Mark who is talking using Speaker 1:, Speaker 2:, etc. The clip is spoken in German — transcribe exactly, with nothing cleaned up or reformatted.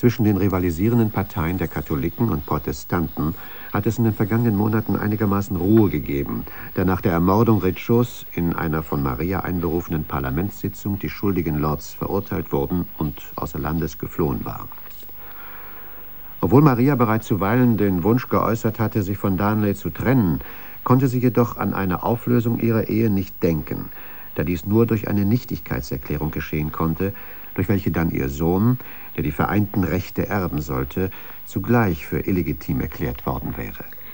Speaker 1: Zwischen den rivalisierenden Parteien der Katholiken und Protestanten hat es in den vergangenen Monaten einigermaßen Ruhe gegeben, da nach der Ermordung Riccios in einer von Maria einberufenen Parlamentssitzung die schuldigen Lords verurteilt wurden und außer Landes geflohen waren. Obwohl Maria bereits zuweilen den Wunsch geäußert hatte, sich von Darnley zu trennen, konnte sie jedoch an eine Auflösung ihrer Ehe nicht denken, da dies nur durch eine Nichtigkeitserklärung geschehen konnte, durch welche dann ihr Sohn, der die vereinten Rechte erben sollte, zugleich für illegitim erklärt worden wäre.